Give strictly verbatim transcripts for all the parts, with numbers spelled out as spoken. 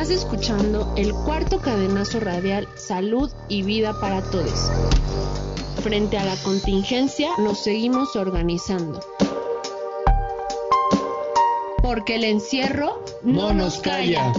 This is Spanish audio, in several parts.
Estás escuchando el cuarto cadenazo radial Salud y Vida para Todos. Frente a la contingencia nos seguimos organizando. Porque el encierro no, no nos calla.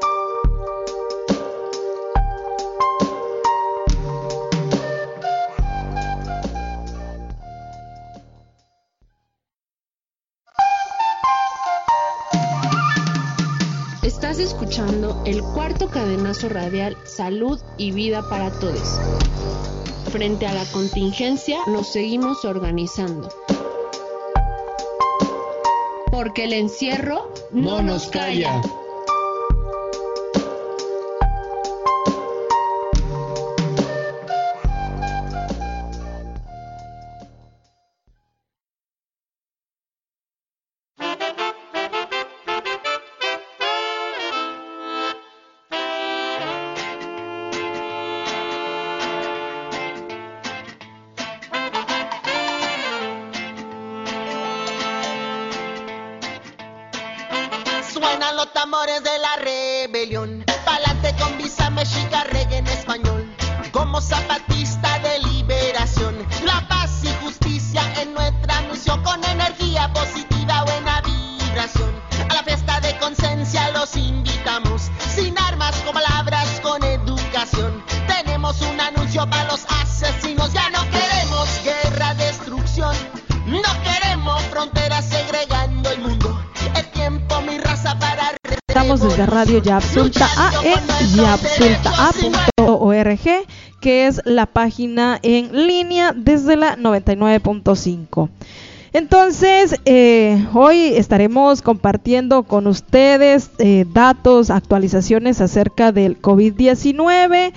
Estás escuchando el cuarto cadenazo radial Salud y Vida para Todos. Frente a la contingencia nos seguimos organizando. Porque el encierro no, no nos calla. Suenan los tambores de la rebelión, pa'lante con visa mexica, reggae en español. Como zapatista de liberación, la paz y justicia en nuestra anuncio. Con energía positiva, buena vibración. A la fiesta de conciencia los invitamos, sin armas, con palabras, con educación. Tenemos un anuncio para los asesinos. Ya no queremos guerra, destrucción. No queremos fronteras segregando el mundo. Es tiempo, mi raza, para... Estamos desde Radio Yapsulta A en yapsulta a punto org, que es la página en línea desde la noventa y nueve punto cinco. Entonces, eh, hoy estaremos compartiendo con ustedes eh, datos, actualizaciones acerca del COVID diecinueve.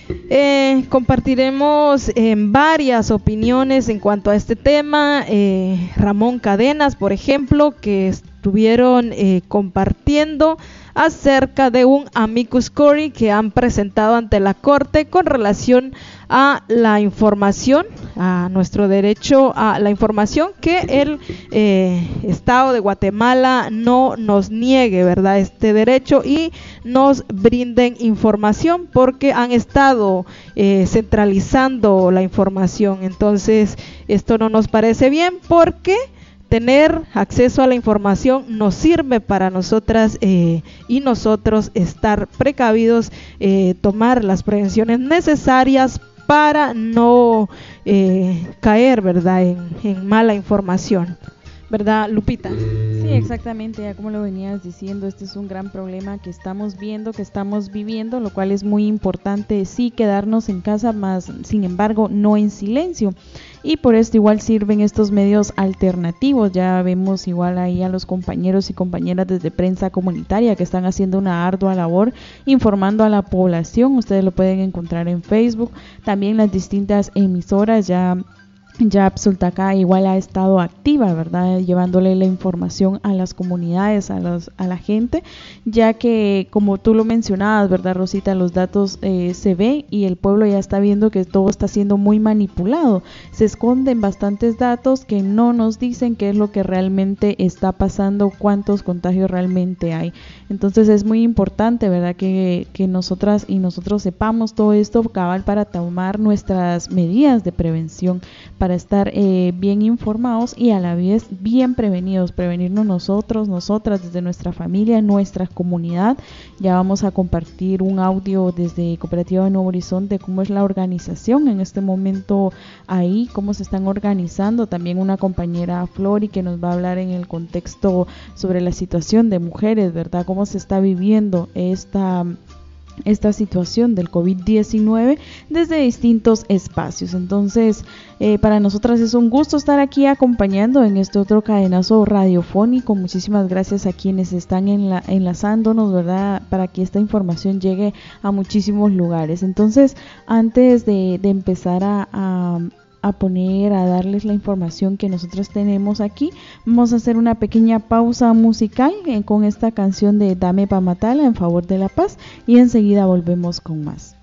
Eh, compartiremos eh, varias opiniones en cuanto a este tema. eh, Ramón Cadenas, por ejemplo, que estuvieron eh, compartiendo acerca de un amicus curiae que han presentado ante la Corte con relación a la información, a nuestro derecho a la información, que el eh, Estado de Guatemala no nos niegue, ¿verdad?, este derecho y nos brinden información, porque han estado eh, centralizando la información. Entonces, esto no nos parece bien, porque tener acceso a la información nos sirve para nosotras eh, y nosotros estar precavidos, eh, tomar las prevenciones necesarias para no eh, caer, ¿verdad?, en, en mala información. ¿Verdad, Lupita? Sí, exactamente, ya como lo venías diciendo, este es un gran problema que estamos viendo, que estamos viviendo, lo cual es muy importante, sí, quedarnos en casa, más sin embargo no en silencio, y por esto igual sirven estos medios alternativos. Ya vemos igual ahí a los compañeros y compañeras desde prensa comunitaria que están haciendo una ardua labor informando a la población. Ustedes lo pueden encontrar en Facebook, también las distintas emisoras. Ya Yapsulta acá igual ha estado activa, ¿verdad?, llevándole la información a las comunidades, a los, a la gente, ya que como tú lo mencionabas, ¿verdad, Rosita?, los datos eh, se ven y el pueblo ya está viendo que todo está siendo muy manipulado. Se esconden bastantes datos que no nos dicen qué es lo que realmente está pasando, cuántos contagios realmente hay. Entonces es muy importante, ¿verdad?, que, que nosotras y nosotros sepamos todo esto cabal para tomar nuestras medidas de prevención, para estar eh, bien informados y a la vez bien prevenidos, prevenirnos nosotros, nosotras, desde nuestra familia, nuestra comunidad. Ya vamos a compartir un audio desde Cooperativa de Nuevo Horizonte, cómo es la organización en este momento ahí, cómo se están organizando. También una compañera, Flori, que nos va a hablar en el contexto sobre la situación de mujeres, ¿verdad?, cómo se está viviendo esta esta situación del COVID diecinueve desde distintos espacios. Entonces, eh, para nosotras es un gusto estar aquí acompañando en este otro cadenazo radiofónico. Muchísimas gracias a quienes están enla- enlazándonos, ¿verdad?, para que esta información llegue a muchísimos lugares. Entonces, antes de, de empezar a, a a poner, a darles la información que nosotros tenemos aquí, vamos a hacer una pequeña pausa musical eh, con esta canción de Dame pa' Matala en favor de la paz, y enseguida volvemos con más.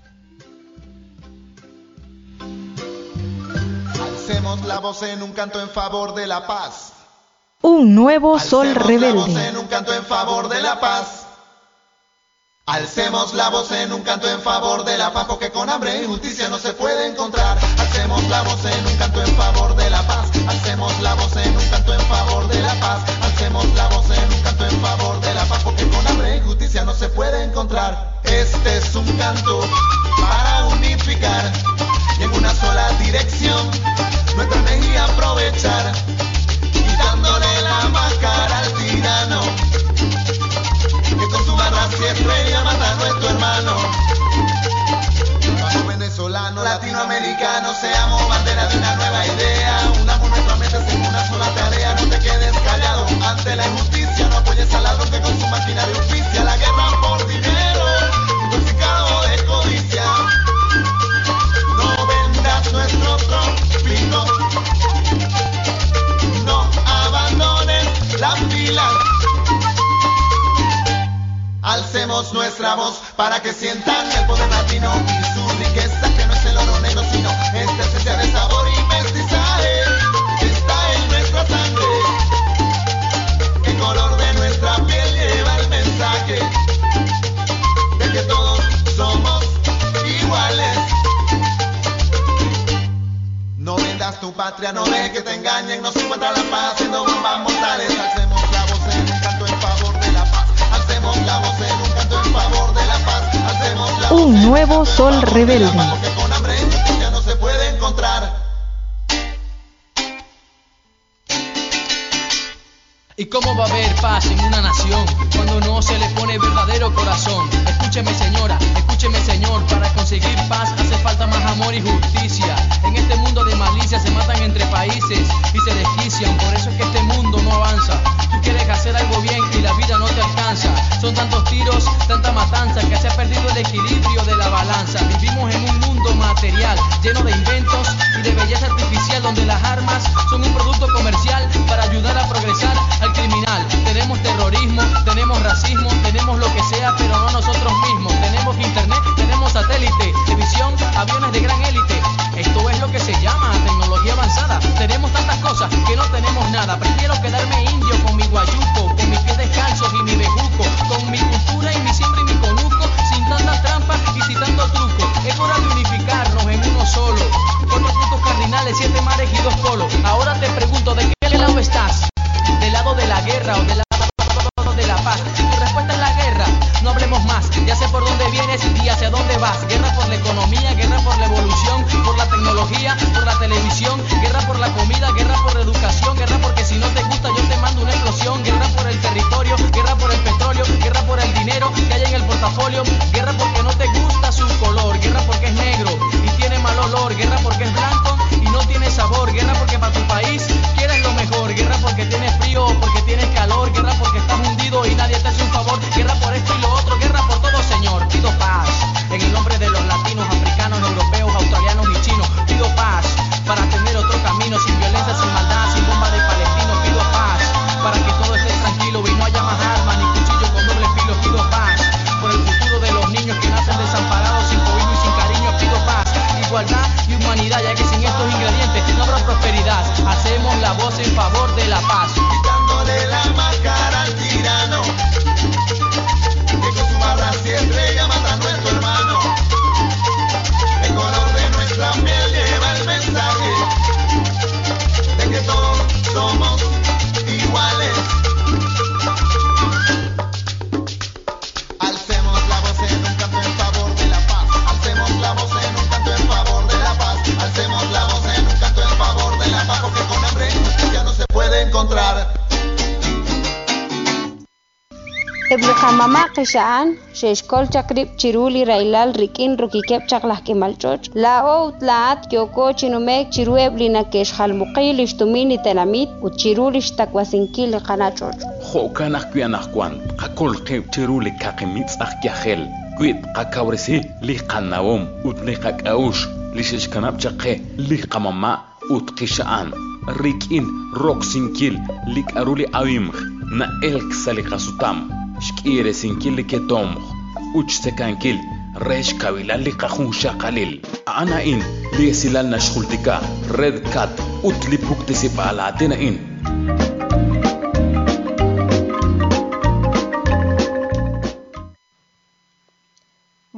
Alcemos la voz en un canto en favor de la paz. Un nuevo sol Alcemos rebelde. la voz en un canto en favor de la paz. Alcemos la voz en un canto en favor de la paz, porque con hambre y justicia no se puede encontrar. Alcemos la voz en un canto en favor de la paz. Alcemos la voz en un canto en favor de la paz. Alcemos la voz en un canto en favor de la paz, porque con hambre y justicia no se puede encontrar. Este es un canto para unificar y en una sola dirección nuestra energía aprovechar, quitándole la máscara al tirano que con su garra siempre ya mata a nuestro hermano. Bajo venezolano, latinoamericano, seamos bandera de una nueva idea. Unamos nuestras mentes en una sola tarea. No te quedes callado ante la injusticia. No apoyes al ladrón que con su maquinaria oficia la guerra por dinero, intoxicado de codicia. No vendas nuestro trópico, no abandones la fila. Alcemos nuestra voz para que sientan el poder latino y su riqueza, que no es el oro negro, sino esta esencia de sabor y mestizaje que está en nuestra sangre. El color de nuestra piel lleva el mensaje de que todos somos iguales. No vendas tu patria, no dejes que te engañen, no se encuentra la paz haciendo bombas mortales. Alcemos la voz en un canto en favor de la paz. Alcemos la voz en un canto en favor de la paz. Alcemos la voz un nuevo sol rebelde. Porque con hambre y justicia no se puede encontrar. ¿Y cómo va a haber paz en una nación cuando no se le pone verdadero corazón? Escúcheme señora, escúcheme señor, para conseguir paz hace falta más amor y justicia. En este mundo de malicia se matan entre países y se desquician, por eso es que este mundo no avanza. Tú quieres hacer algo bien y la vida no te alcanza. Son tantos tiros, tanta matanza, que se ha perdido el equilibrio de la balanza. Vivimos en un mundo material, lleno de inventos y de belleza artificial, donde las armas son un producto comercial para ayudar a progresar al criminal. Tenemos terrorismo, tenemos racismo, tenemos lo que sea, pero no nosotros mismos. Tenemos internet, tenemos satélite, televisión, aviones de gran élite. Esto es lo que se llama tecnología avanzada. Tenemos tantas cosas que no tenemos nada. Prefiero quedarme indio con mi guayuco, con mis pies descalzos y mi bejuco, con mi cultura y mi siembra y mi conuco, sin tantas trampas y sin tanto truco. Es hora de unificarnos en uno solo. Cuatro puntos cardinales, siete mares y dos polos. Ahora te pregunto, ¿de qué lado estás? ¿Del lado de la guerra o del lado de la paz? Si tu respuesta es la guerra, no hablemos más. Ya sé por dónde vienes y hacia dónde vas. Guerra por la economía, guerra por la evolución, por la tecnología, por la televisión, guerra por la comida, guerra por la educación, guerra porque si no te gusta yo te mando una explosión, guerra por el territorio, guerra por el petróleo, guerra por el dinero que hay en el portafolio, guerra porque no te gusta su color, guerra porque es negro y tiene mal olor, guerra porque es blanco y no tiene sabor, guerra porque para tu país quieres lo mejor, guerra porque tienes frío o porque tienes calor, guerra porque estás hundido y nadie te hace un favor, guerra por esto y lo otro, guerra por todo señor, pido paz en el nombre de los latinos, africanos, europeos, australianos y chinos, pido paz para tener otro camino, sin violencia, sin maldad, sin bomba de palestinos, pido paz para que todo esté tranquilo y no haya más armas ni cuchillos con doble filo, pido paz por el futuro de los niños que nacen desamparados, sin cobijo y sin cariño, pido paz, igualdad y humanidad, ya que sin estos ingredientes no habrá prosperidad. Hacemos la voz en favor de la paz, quitándole la máscara al tirano que con su barra siempre ya mata a nuestro hermano. El color de nuestra piel lleva el mensaje de que todos somos iguales. Alcemos la voz en un canto en favor de la paz. Alcemos la voz en un canto en favor de la paz. Alcemos la voz en un canto en favor de la paz, porque con hambre y justicia no se puede encontrar. Eblujamama qishaan sheshkol chakrib chiruli railal rikin rukikep chaklah kemalchoch la o tlaat kyoko chinumek chirueblina kesh halmuqil ishtumini telamit uchiruli shtakwasinkil qanachoch Jokanah kuyanahkuan qakol qeb chiruli kaqimitz akhyakhel kuit qakawrisi li qannawum utni qakaush li sheshkanab chaqe li qamama utqishaan rikin roksinkil li aruli awimh na elk salikasutam Shkire sinkil que tomo, uch sekankil, resh kabilal li qahun shaqalil. Ana in, li silal nashkultika, red cat, ut li puktisip ala atena in.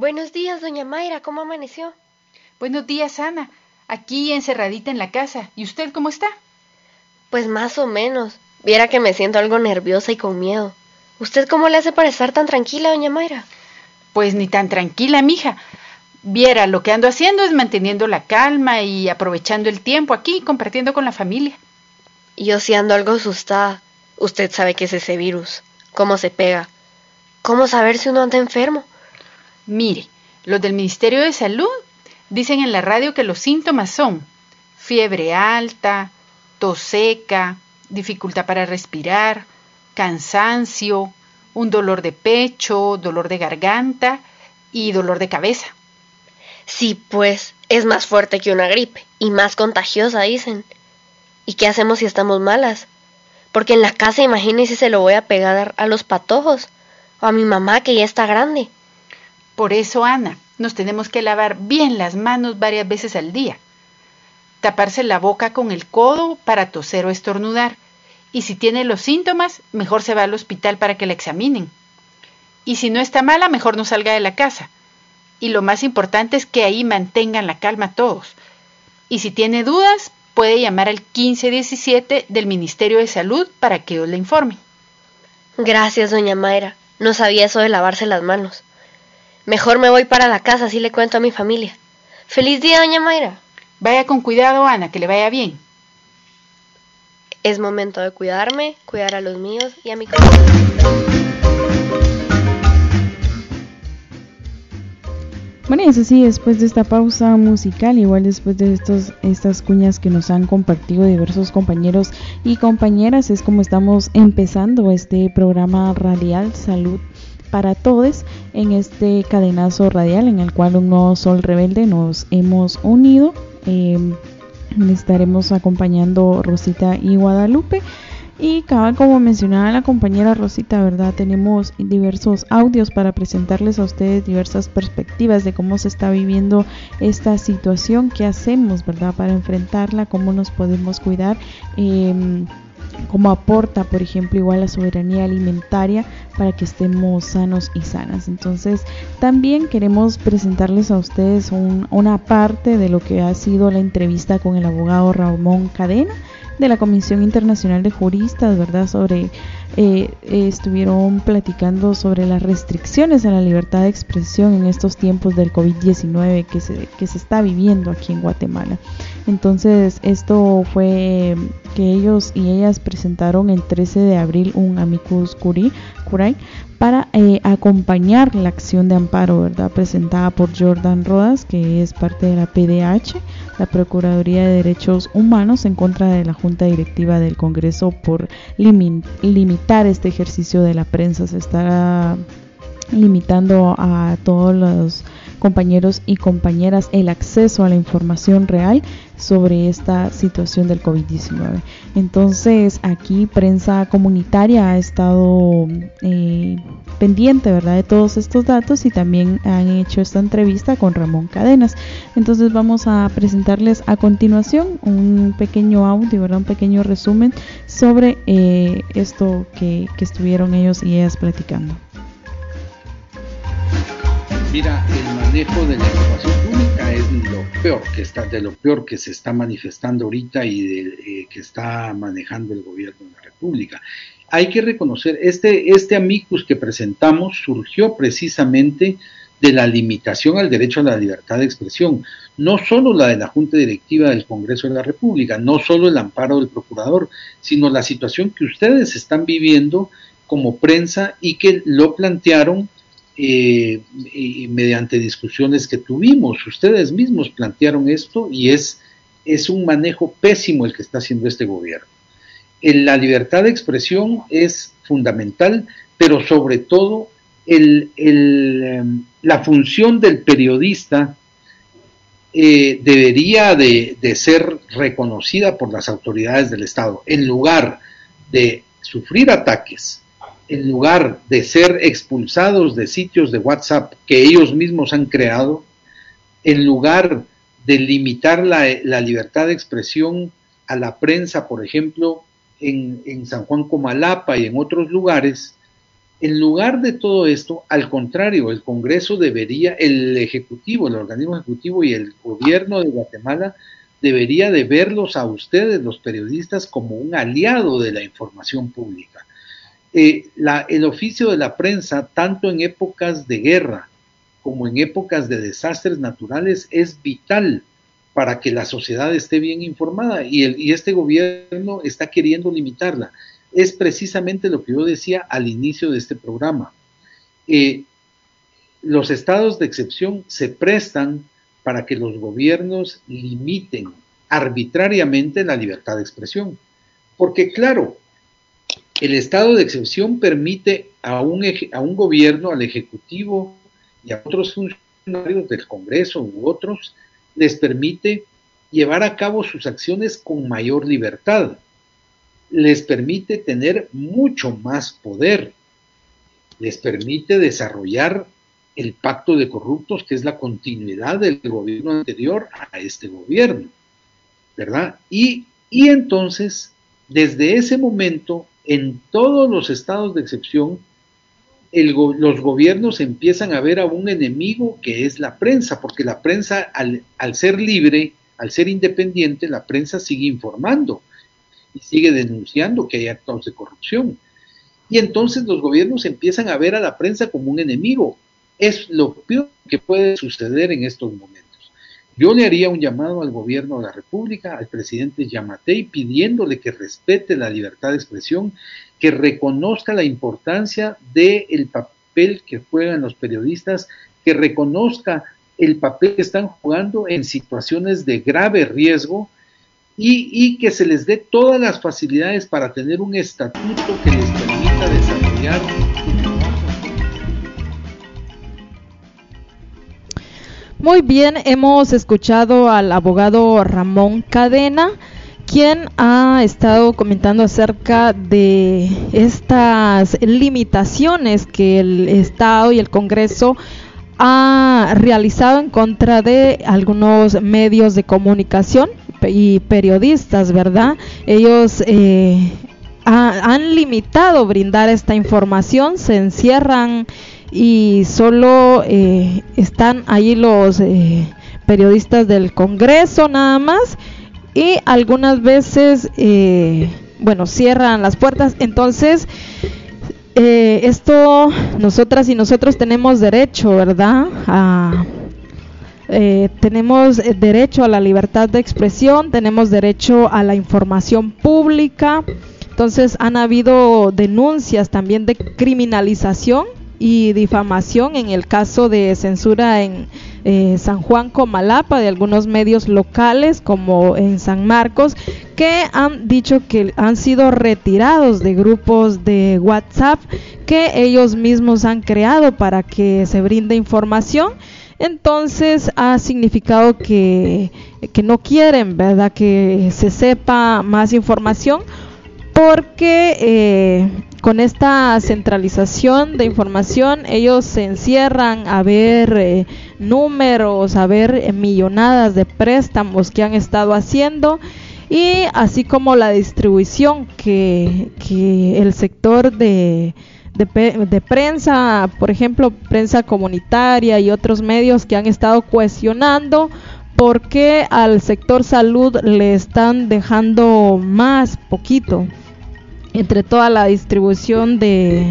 Buenos días, doña Mayra, ¿cómo amaneció? Buenos días, Ana. Aquí encerradita en la casa. ¿Y usted cómo está? Pues más o menos. Viera que me siento algo nerviosa y con miedo. ¿Usted cómo le hace para estar tan tranquila, doña Mayra? Pues ni tan tranquila, mija. Viera, lo que ando haciendo es manteniendo la calma y aprovechando el tiempo aquí, compartiendo con la familia. Yo sí ando algo asustada. Usted sabe qué es ese virus, cómo se pega. ¿Cómo saber si uno anda enfermo? Mire, los del Ministerio de Salud dicen en la radio que los síntomas son fiebre alta, tos seca, dificultad para respirar, cansancio, un dolor de pecho, dolor de garganta y dolor de cabeza. Sí, pues, es más fuerte que una gripe y más contagiosa, dicen. ¿Y qué hacemos si estamos malas? Porque en la casa, imagínese, se lo voy a pegar a los patojos o a mi mamá que ya está grande. Por eso, Ana, nos tenemos que lavar bien las manos varias veces al día. Taparse la boca con el codo para toser o estornudar. Y si tiene los síntomas, mejor se va al hospital para que la examinen. Y si no está mala, mejor no salga de la casa. Y lo más importante es que ahí mantengan la calma todos. Y si tiene dudas, puede llamar al quince diecisiete del Ministerio de Salud para que os le informen. Gracias, doña Mayra. No sabía eso de lavarse las manos. Mejor me voy para la casa, así le cuento a mi familia. ¡Feliz día, doña Mayra! Vaya con cuidado, Ana, que le vaya bien. Es momento de cuidarme, cuidar a los míos y a mi comunidad. Bueno, y eso sí, después de esta pausa musical, igual después de estos, estas cuñas que nos han compartido diversos compañeros y compañeras, es como estamos empezando este programa radial Salud para Todos, en este cadenazo radial en el cual un nuevo sol rebelde nos hemos unido. Eh, estaremos acompañando Rosita y Guadalupe. Y cabal, como mencionaba la compañera Rosita, ¿verdad? Tenemos diversos audios para presentarles a ustedes diversas perspectivas de cómo se está viviendo esta situación, qué hacemos, ¿verdad? Para enfrentarla, cómo nos podemos cuidar, eh, cómo aporta, por ejemplo, igual la soberanía alimentaria para que estemos sanos y sanas. Entonces, también queremos presentarles a ustedes un, una parte de lo que ha sido la entrevista con el abogado Ramón Cadena, de la Comisión Internacional de Juristas, ¿verdad? Sobre, eh, eh, estuvieron platicando sobre las restricciones a la libertad de expresión en estos tiempos del COVID diecinueve que se, que se está viviendo aquí en Guatemala. Entonces, esto fue que ellos y ellas presentaron el trece de abril un amicus curiae para eh, acompañar la acción de amparo, ¿verdad? Presentada por Jordan Rodas, que es parte de la P D H, la Procuraduría de Derechos Humanos, en contra de la Junta Directiva del Congreso por lim- limitar este ejercicio de la prensa. Se estará limitando a todos los compañeros y compañeras el acceso a la información real sobre esta situación del COVID diecinueve. Entonces, aquí prensa comunitaria ha estado eh, pendiente, ¿verdad?, de todos estos datos, y también han hecho esta entrevista con Ramón Cadenas. Entonces vamos a presentarles a continuación un pequeño audio, ¿verdad?, un pequeño resumen sobre eh, esto que, que estuvieron ellos y ellas platicando. Mira, el manejo de la información pública es lo peor que está, de lo peor que se está manifestando ahorita y de, eh, que está manejando el gobierno de la República. Hay que reconocer, este, este amicus que presentamos surgió precisamente de la limitación al derecho a la libertad de expresión, no solo la de la Junta Directiva del Congreso de la República, no solo el amparo del procurador, sino la situación que ustedes están viviendo como prensa y que lo plantearon Eh, y mediante discusiones que tuvimos. Ustedes mismos plantearon esto y es, es un manejo pésimo el que está haciendo este gobierno. El, la libertad de expresión es fundamental, pero sobre todo el, el, la función del periodista eh, debería de, de ser reconocida por las autoridades del Estado. En lugar de sufrir ataques, en lugar de ser expulsados de sitios de WhatsApp que ellos mismos han creado, en lugar de limitar la, la libertad de expresión a la prensa, por ejemplo, en, en San Juan Comalapa y en otros lugares, En lugar de todo esto, al contrario, el Congreso debería, el Ejecutivo, el organismo ejecutivo y el gobierno de Guatemala debería de verlos a ustedes, los periodistas, como un aliado de la información pública. Eh, la, el oficio de la prensa, tanto en épocas de guerra como en épocas de desastres naturales, es vital para que la sociedad esté bien informada, y, el, y este gobierno está queriendo limitarla. Es precisamente lo que yo decía al inicio de este programa. Eh, los estados de excepción se prestan para que los gobiernos limiten arbitrariamente la libertad de expresión. Porque claro, el estado de excepción permite a un, a un gobierno, al Ejecutivo y a otros funcionarios del Congreso u otros, les permite llevar a cabo sus acciones con mayor libertad. Les permite tener mucho más poder, les permite desarrollar el pacto de corruptos, que es la continuidad del gobierno anterior a este gobierno, ¿verdad? Y, y entonces, desde ese momento, en todos los estados de excepción, el, los gobiernos empiezan a ver a un enemigo que es la prensa, porque la prensa, al, al ser libre, al ser independiente, la prensa sigue informando y sigue denunciando que hay actos de corrupción. Y entonces los gobiernos empiezan a ver a la prensa como un enemigo. Es lo peor que puede suceder en estos momentos. Yo le haría un llamado al gobierno de la República, al presidente Yamatei, pidiéndole que respete la libertad de expresión, que reconozca la importancia del papel que juegan los periodistas, que reconozca el papel que están jugando en situaciones de grave riesgo, Y, y que se les dé todas las facilidades para tener un estatuto que les permita desarrollar su trabajo. Muy bien, hemos escuchado al abogado Ramón Cadena, quien ha estado comentando acerca de estas limitaciones que el Estado y el Congreso ha realizado en contra de algunos medios de comunicación y periodistas, ¿verdad? Ellos eh, ha, han limitado brindar esta información, se encierran y solo eh, están ahí los eh, periodistas del Congreso nada más, y algunas veces eh, bueno, cierran las puertas. Entonces eh, esto, nosotras y nosotros tenemos derecho, ¿verdad?, a Eh, tenemos derecho a la libertad de expresión, tenemos derecho a la información pública. Entonces han habido denuncias también de criminalización y difamación en el caso de censura en eh, San Juan Comalapa, de algunos medios locales como en San Marcos, que han dicho que han sido retirados de grupos de WhatsApp que ellos mismos han creado para que se brinde información. Entonces ha significado que, que no quieren, ¿verdad?, que se sepa más información, porque eh, con esta centralización de información ellos se encierran a ver eh, números, a ver eh, millonadas de préstamos que han estado haciendo, y así como la distribución que, que el sector de De, de prensa, por ejemplo, prensa comunitaria y otros medios que han estado cuestionando por qué al sector salud le están dejando más poquito entre toda la distribución de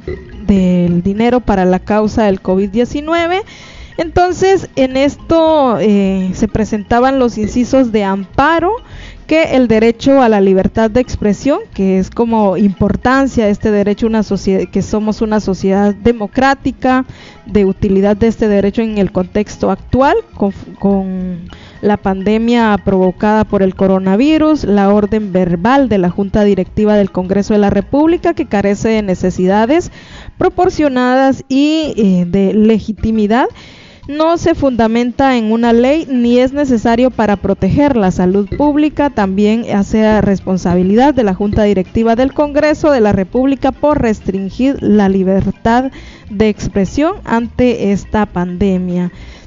del dinero para la causa del COVID diecinueve. Entonces, en esto eh, se presentaban los incisos de amparo, que el derecho a la libertad de expresión, que es como importancia de este derecho, una sociedad, que somos una sociedad democrática, de utilidad de este derecho en el contexto actual, con, con la pandemia provocada por el coronavirus, la orden verbal de la Junta Directiva del Congreso de la República, que carece de necesidades proporcionadas y eh, de legitimidad, no se fundamenta en una ley ni es necesario para proteger la salud pública. También hace responsabilidad de la Junta Directiva del Congreso de la República por restringir la libertad de expresión ante esta pandemia.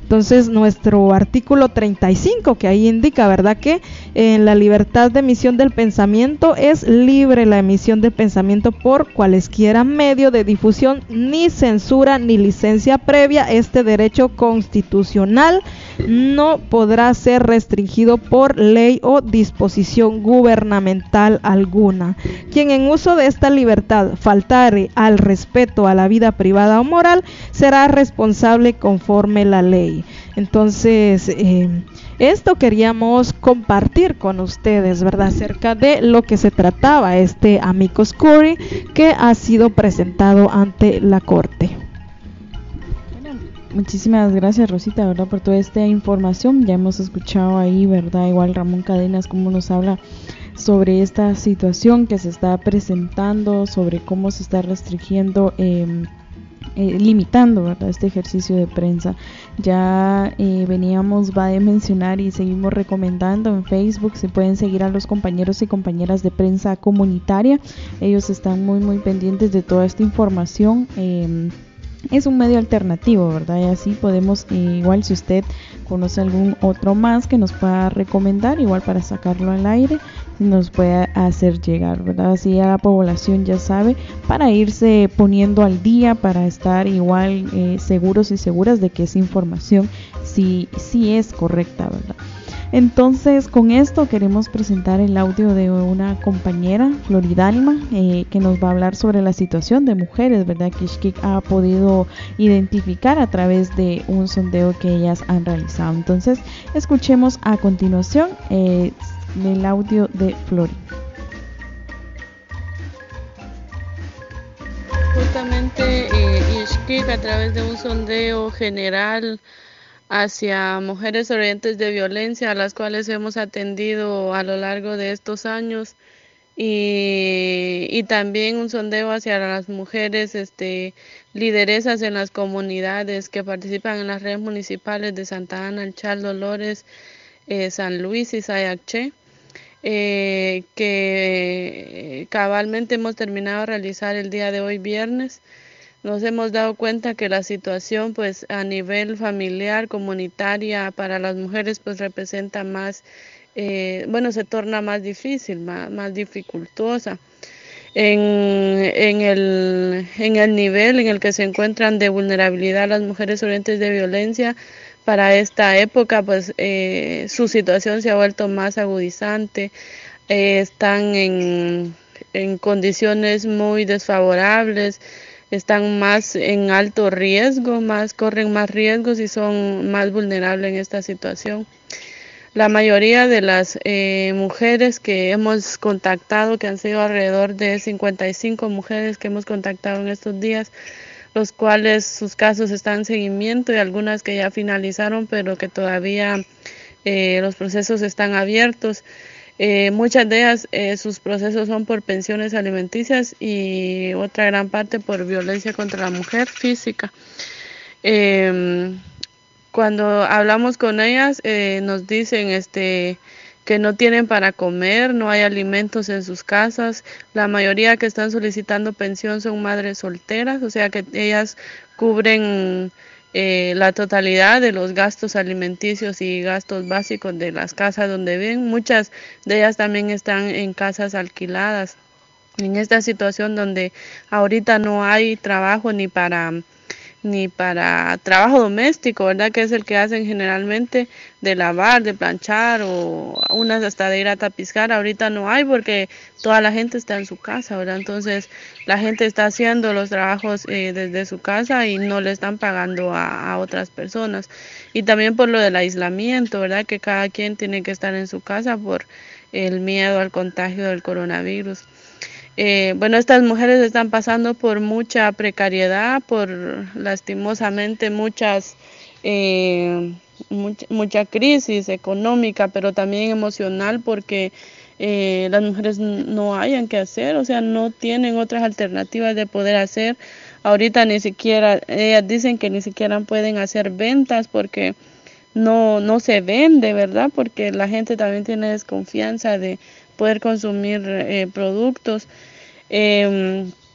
Entonces, nuestro artículo treinta y cinco, que ahí indica, ¿verdad?, que en la libertad de emisión del pensamiento es libre la emisión del pensamiento por cualesquiera medio de difusión, ni censura ni licencia previa. Este derecho constitucional no podrá ser restringido por ley o disposición gubernamental alguna. Quien en uso de esta libertad faltare al respeto a la vida privada o moral será responsable conforme la ley. Entonces, eh, esto queríamos compartir con ustedes, ¿verdad?, acerca de lo que se trataba este amicus curiae que ha sido presentado ante la Corte. Muchísimas gracias, Rosita, ¿verdad?, por toda esta información. Ya hemos escuchado ahí, ¿verdad?, igual Ramón Cadenas, cómo nos habla sobre esta situación que se está presentando, sobre cómo se está restringiendo, eh, eh, limitando, ¿verdad?, este ejercicio de prensa. Ya eh, veníamos, va a mencionar y seguimos recomendando en Facebook, se pueden seguir a los compañeros y compañeras de prensa comunitaria. Ellos están muy, muy pendientes de toda esta información. Eh, Es un medio alternativo, ¿verdad? Y así podemos, eh, igual si usted conoce algún otro más que nos pueda recomendar, igual para sacarlo al aire, nos puede hacer llegar, ¿verdad? Así ya la población ya sabe, para irse poniendo al día, para estar igual eh, seguros y seguras de que esa información sí, sí es correcta, ¿verdad? Entonces, con esto queremos presentar el audio de una compañera, Floridalma, eh, que nos va a hablar sobre la situación de mujeres, ¿verdad?, que Ixquic ha podido identificar a través de un sondeo que ellas han realizado. Entonces, escuchemos a continuación eh, el audio de Flori. Justamente eh, Ixquic, a través de un sondeo general hacia mujeres sobrevivientes de violencia, a las cuales hemos atendido a lo largo de estos años, y, y también un sondeo hacia las mujeres este, lideresas en las comunidades que participan en las redes municipales de Santa Ana, El Chal, Dolores, eh, San Luis y Sayacché, eh, que cabalmente hemos terminado de realizar el día de hoy, viernes. Nos hemos dado cuenta que la situación, pues, a nivel familiar, comunitaria, para las mujeres, pues, representa más, eh, bueno, se torna más difícil, más, más dificultosa. En, en, el, en el nivel en el que se encuentran de vulnerabilidad las mujeres sobrevivientes de violencia, para esta época, pues, eh, su situación se ha vuelto más agudizante, eh, están en, en condiciones muy desfavorables, están más en alto riesgo, más corren más riesgos y son más vulnerables en esta situación. La mayoría de las eh, mujeres que hemos contactado, que han sido alrededor de cincuenta y cinco mujeres que hemos contactado en estos días, los cuales sus casos están en seguimiento y algunas que ya finalizaron, pero que todavía eh, los procesos están abiertos. Eh, muchas de ellas, eh, sus procesos son por pensiones alimenticias y otra gran parte por violencia contra la mujer física. Eh, cuando hablamos con ellas, eh, nos dicen este, que no tienen para comer, no hay alimentos en sus casas. La mayoría que están solicitando pensión son madres solteras, o sea que ellas cubren Eh, la totalidad de los gastos alimenticios y gastos básicos de las casas donde viven. Muchas de ellas también están en casas alquiladas. En esta situación donde ahorita no hay trabajo ni para ni para trabajo doméstico, ¿verdad?, que es el que hacen generalmente, de lavar, de planchar o unas hasta de ir a tapizar. Ahorita no hay porque toda la gente está en su casa, ¿verdad? Entonces la gente está haciendo los trabajos eh, desde su casa y no le están pagando a, a otras personas. Y también por lo del aislamiento, ¿verdad?, que cada quien tiene que estar en su casa por el miedo al contagio del coronavirus. Eh, bueno, estas mujeres están pasando por mucha precariedad, por lastimosamente muchas eh, mucha, mucha crisis económica, pero también emocional, porque eh, las mujeres no hayan qué hacer, o sea, no tienen otras alternativas de poder hacer. Ahorita ni siquiera, ellas dicen que ni siquiera pueden hacer ventas porque no, no se vende, ¿verdad? Porque la gente también tiene desconfianza de poder consumir eh, productos. Eh,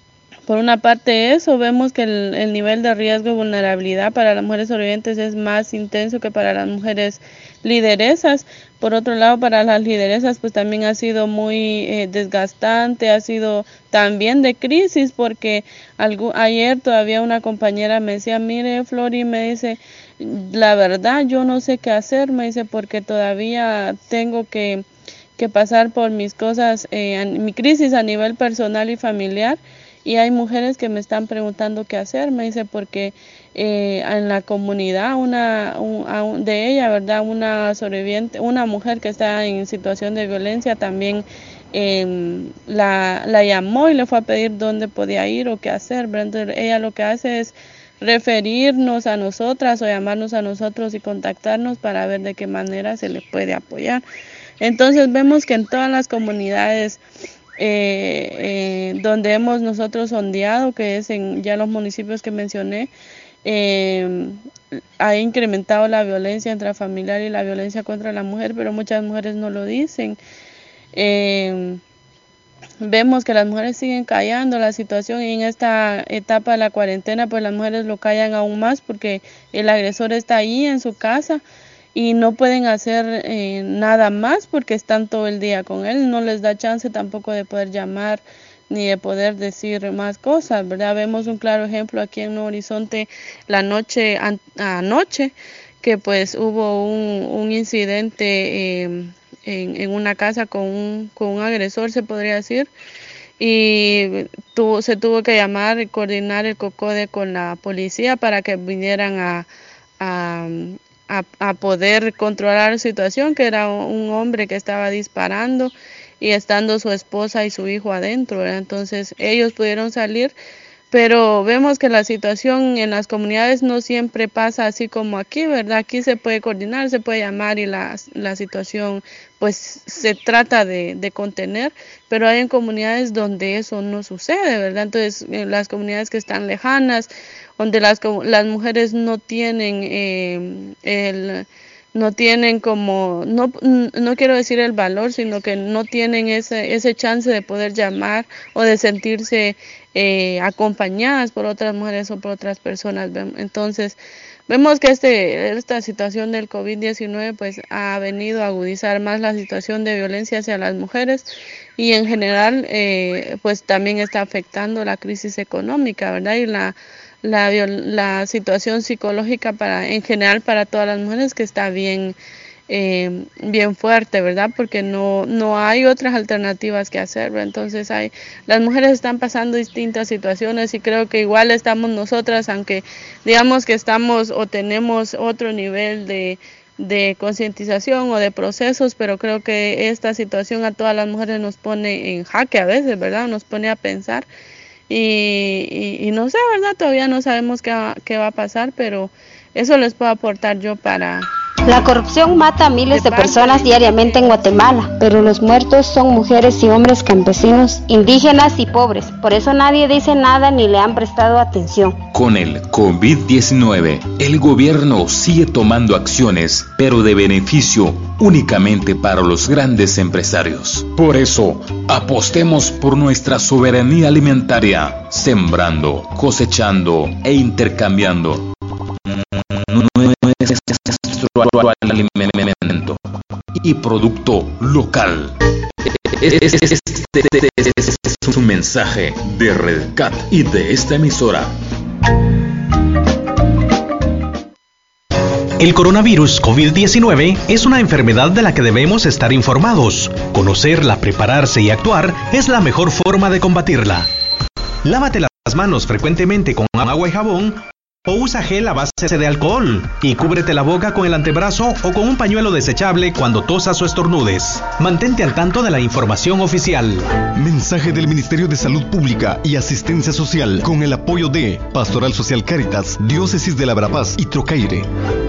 por una parte eso, vemos que el, el nivel de riesgo y vulnerabilidad para las mujeres sobrevivientes es más intenso que para las mujeres lideresas. Por otro lado, para las lideresas pues también ha sido muy eh, desgastante, ha sido también de crisis, porque algo, ayer todavía una compañera me decía, mire Flori, me dice, la verdad yo no sé qué hacer, me dice, porque todavía tengo que, que pasar por mis cosas, eh, mi crisis a nivel personal y familiar, y hay mujeres que me están preguntando qué hacer, me dice, porque eh, en la comunidad una un, de ella, verdad, una sobreviviente, una mujer que está en situación de violencia también eh, la, la llamó y le fue a pedir dónde podía ir o qué hacer, ¿verdad? Entonces ella lo que hace es referirnos a nosotras o llamarnos a nosotros y contactarnos para ver de qué manera se le puede apoyar. Entonces vemos que en todas las comunidades Eh, eh, donde hemos nosotros sondeado, que es en ya los municipios que mencioné, eh, ha incrementado la violencia intrafamiliar y la violencia contra la mujer, pero muchas mujeres no lo dicen. Eh, vemos que las mujeres siguen callando la situación, y en esta etapa de la cuarentena pues las mujeres lo callan aún más porque el agresor está ahí en su casa y no pueden hacer eh, nada más porque están todo el día con él, no les da chance tampoco de poder llamar ni de poder decir más cosas, ¿verdad? Vemos un claro ejemplo aquí en Nuevo Horizonte la noche an- anoche, que pues hubo un, un incidente eh, en, en una casa con un, con un agresor, se podría decir, y tuvo, se tuvo que llamar y coordinar el COCODE con la policía para que vinieran a, a A, a poder controlar la situación, que era un hombre que estaba disparando y estando su esposa y su hijo adentro, ¿verdad? Entonces ellos pudieron salir, pero vemos que la situación en las comunidades no siempre pasa así como aquí, ¿verdad? Aquí se puede coordinar, se puede llamar y la, la situación pues se trata de, de contener, pero hay en comunidades donde eso no sucede, ¿verdad? Entonces en las comunidades que están lejanas, donde las, las mujeres no tienen eh, el no tienen como no no quiero decir el valor, sino que no tienen ese ese chance de poder llamar o de sentirse eh, acompañadas por otras mujeres o por otras personas. Entonces vemos que este esta situación del COVID diecinueve pues ha venido a agudizar más la situación de violencia hacia las mujeres, y en general eh, pues también está afectando la crisis económica, ¿verdad? Y la La, la situación psicológica para en general para todas las mujeres, que está bien eh, bien fuerte, ¿verdad? Porque no no hay otras alternativas que hacer, ¿verdad? Entonces hay las mujeres están pasando distintas situaciones, y creo que igual estamos nosotras, aunque digamos que estamos o tenemos otro nivel de de concientización o de procesos, pero creo que esta situación a todas las mujeres nos pone en jaque a veces, ¿verdad? Nos pone a pensar. Y, y, y no sé, ¿verdad? Todavía no sabemos qué va, qué va a pasar, pero eso les puedo aportar yo para... La corrupción mata a miles de personas diariamente en Guatemala, pero los muertos son mujeres y hombres campesinos, indígenas y pobres. Por eso nadie dice nada ni le han prestado atención. Con el COVID diecinueve, el gobierno sigue tomando acciones, pero de beneficio únicamente para los grandes empresarios. Por eso, apostemos por nuestra soberanía alimentaria, sembrando, cosechando e intercambiando nuestro alimento y producto local. Este es un mensaje de RedCat y de esta emisora. El coronavirus COVID diecinueve es una enfermedad de la que debemos estar informados. Conocerla, prepararse y actuar es la mejor forma de combatirla. Lávate las manos frecuentemente con agua y jabón, o usa gel a base de alcohol, y cúbrete la boca con el antebrazo o con un pañuelo desechable cuando tosas o estornudes. Mantente al tanto de la información oficial. Mensaje del Ministerio de Salud Pública y Asistencia Social con el apoyo de Pastoral Social Cáritas, Diócesis de La Verapaz y Trocaire.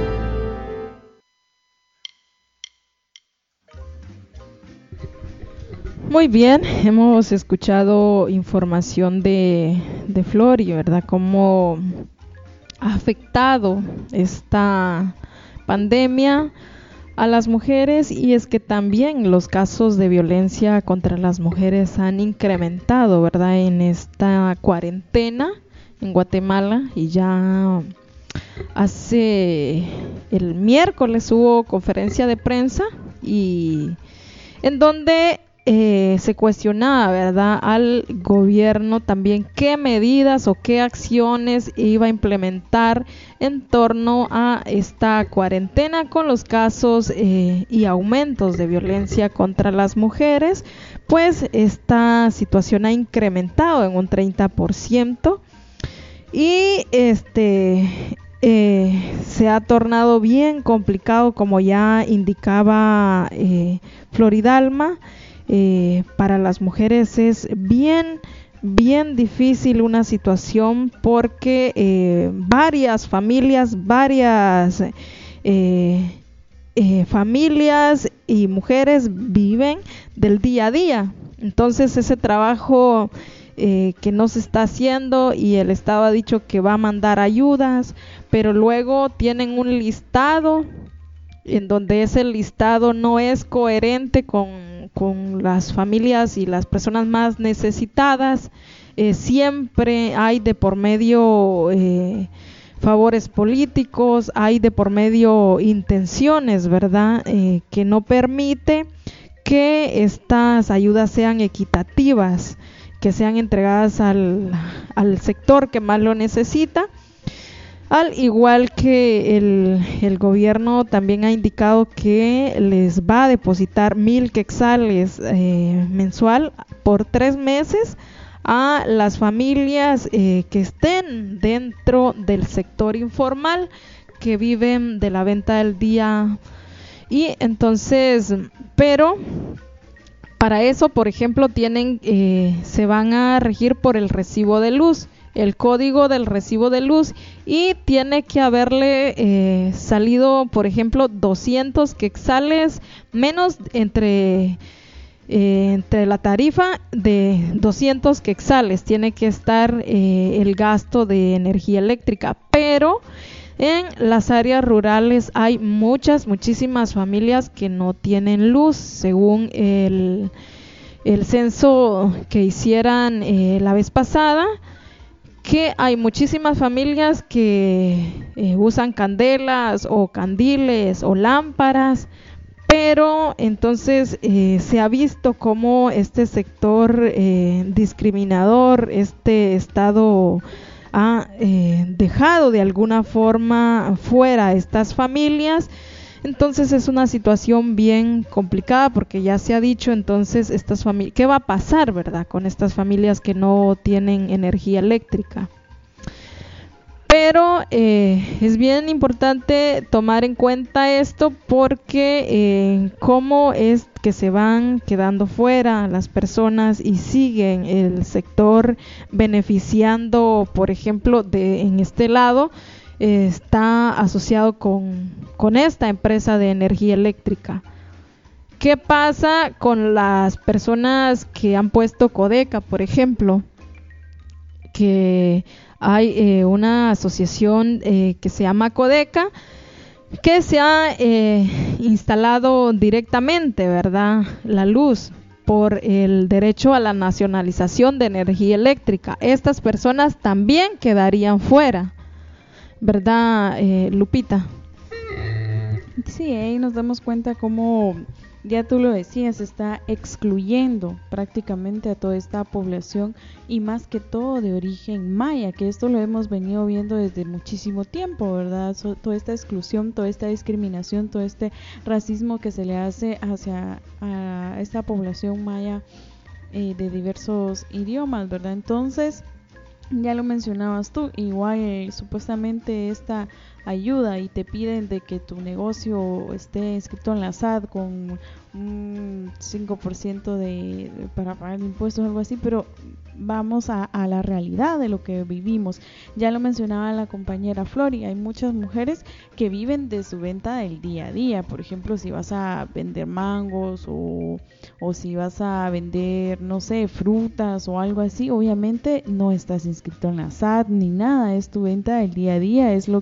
Muy bien, hemos escuchado información de, de Flori, ¿verdad? Cómo ha afectado esta pandemia a las mujeres, y es que también los casos de violencia contra las mujeres han incrementado, ¿verdad? En esta cuarentena en Guatemala, y ya hace el miércoles hubo conferencia de prensa y en donde eh, se cuestionaba, ¿verdad?, al gobierno también qué medidas o qué acciones iba a implementar en torno a esta cuarentena con los casos eh, y aumentos de violencia contra las mujeres. Pues esta situación ha incrementado en un treinta por ciento y este eh, se ha tornado bien complicado, como ya indicaba eh, Floridalma. Eh, para las mujeres es bien, bien difícil una situación porque eh, varias familias, varias eh, eh, familias y mujeres viven del día a día. Entonces ese trabajo eh, que no se está haciendo, y el Estado ha dicho que va a mandar ayudas, pero luego tienen un listado en donde ese listado no es coherente con con las familias y las personas más necesitadas. Eh, siempre hay de por medio eh, favores políticos, hay de por medio intenciones, ¿verdad?, eh, que no permite que estas ayudas sean equitativas, que sean entregadas al, al sector que más lo necesita. Al igual que el, el gobierno también ha indicado que les va a depositar mil quetzales eh, mensual por tres meses a las familias eh, que estén dentro del sector informal, que viven de la venta del día. Y entonces, pero para eso, por ejemplo, tienen eh, se van a regir por el recibo de luz, el código del recibo de luz, y tiene que haberle eh, salido, por ejemplo, doscientos quetzales menos entre eh, entre la tarifa de doscientos quetzales tiene que estar eh, el gasto de energía eléctrica. Pero en las áreas rurales hay muchas, muchísimas familias que no tienen luz, según el, el censo que hicieran eh, la vez pasada, que hay muchísimas familias que eh, usan candelas o candiles o lámparas, pero entonces eh, se ha visto como este sector eh, discriminador, este Estado ha eh, dejado de alguna forma fuera a estas familias. Entonces es una situación bien complicada, porque ya se ha dicho, entonces, estas familias, ¿qué va a pasar, verdad, con estas familias que no tienen energía eléctrica? Pero eh, es bien importante tomar en cuenta esto, porque eh, cómo es que se van quedando fuera las personas y siguen el sector beneficiando, por ejemplo, de en este lado, está asociado con, con esta empresa de energía eléctrica. ¿Qué pasa con las personas que han puesto Codeca, por ejemplo? Que hay eh, una asociación eh, que se llama Codeca, que se ha eh, instalado directamente, ¿verdad?, la luz por el derecho a la nacionalización de energía eléctrica. Estas personas también quedarían fuera, ¿verdad, eh, Lupita? Sí, ahí nos damos cuenta cómo, ya tú lo decías, está excluyendo prácticamente a toda esta población, y más que todo de origen maya, que esto lo hemos venido viendo desde muchísimo tiempo, ¿verdad? So, toda esta exclusión, toda esta discriminación, todo este racismo que se le hace hacia a esta población maya eh, de diversos idiomas, ¿verdad? Entonces, ya lo mencionabas tú, igual supuestamente esta ayuda, y te piden de que tu negocio esté inscrito en la S A D con un cinco por ciento de, para pagar impuestos o algo así, pero vamos a, a la realidad de lo que vivimos. Ya lo mencionaba la compañera Flori, hay muchas mujeres que viven de su venta del día a día. Por ejemplo, si vas a vender mangos o, o si vas a vender, no sé, frutas o algo así, obviamente no estás inscrito en la S A D ni nada, es tu venta del día a día, es lo que tú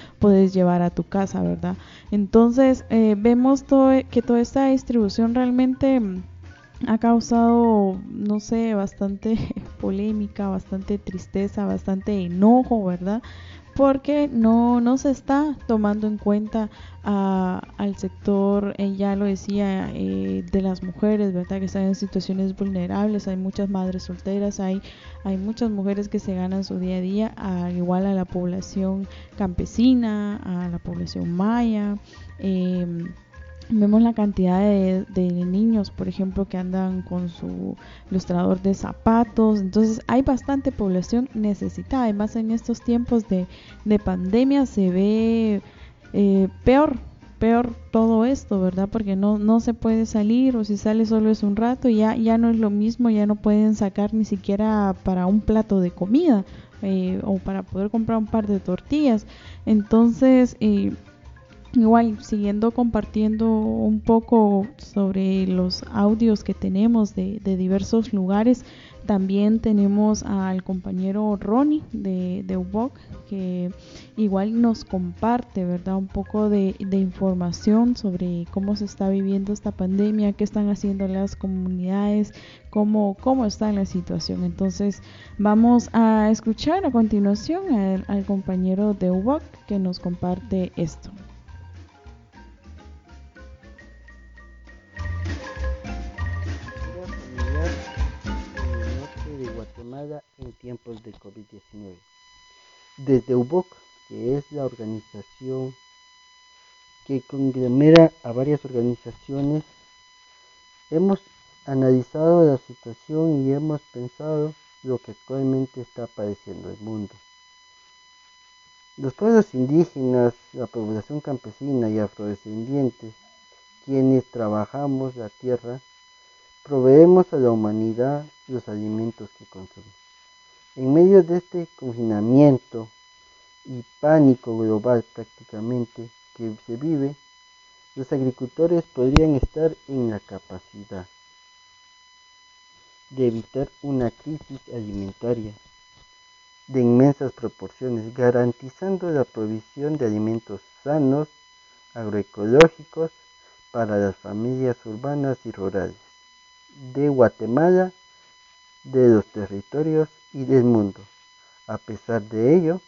puedes llevar a tu casa, ¿verdad? Entonces eh, vemos todo, que toda esta distribución realmente ha causado, no sé, bastante polémica, bastante tristeza, bastante enojo, ¿verdad? Porque no, no se está tomando en cuenta a, al sector, eh, ya lo decía, eh, de las mujeres, ¿verdad? Que están en situaciones vulnerables. Hay muchas madres solteras, hay, hay muchas mujeres que se ganan su día a día, al igual a la población campesina, a la población maya. Eh, Vemos la cantidad de, de niños, por ejemplo, que andan con su ilustrador de zapatos. Entonces hay bastante población necesitada. Además, en estos tiempos de, de pandemia se ve eh, peor, peor todo esto, ¿verdad? Porque no, no se puede salir, o si sale solo es un rato, y ya, ya no es lo mismo, ya no pueden sacar ni siquiera para un plato de comida eh, o para poder comprar un par de tortillas. Entonces... Eh, Igual, siguiendo compartiendo un poco sobre los audios que tenemos de, de diversos lugares, también tenemos al compañero Ronnie de, de U B O C, que igual nos comparte, ¿verdad?, un poco de, de información sobre cómo se está viviendo esta pandemia, qué están haciendo las comunidades, cómo, cómo está la situación. Entonces, vamos a escuchar a continuación al, al compañero de U B O C que nos comparte esto. En tiempos de COVID diecinueve. Desde U B O C, que es la organización que conglomera a varias organizaciones, hemos analizado la situación y hemos pensado lo que actualmente está padeciendo el mundo. Los pueblos indígenas, la población campesina y afrodescendientes, quienes trabajamos la tierra, proveemos a la humanidad los alimentos que consumimos. En medio de este confinamiento y pánico global prácticamente que se vive, los agricultores podrían estar en la capacidad de evitar una crisis alimentaria de inmensas proporciones, garantizando la provisión de alimentos sanos, agroecológicos para las familias urbanas y rurales de Guatemala, de los territorios y del mundo. A pesar de ello,